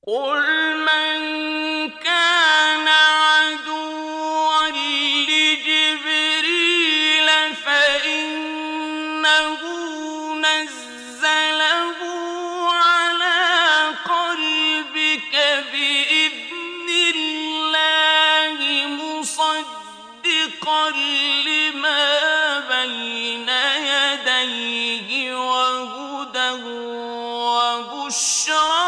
قُلْ مَن كَانَ عَدُوًّا لِّجِبْرِيلَ فَإِنَّهُ نَزَّلَهُ عَلَىٰ قَلْبِكَ بِإِذْنِ اللَّهِ مُصَدِّقًا لِّمَا بَيْنَ يَدَيْهِ وَهُدًى وَبُشْرًى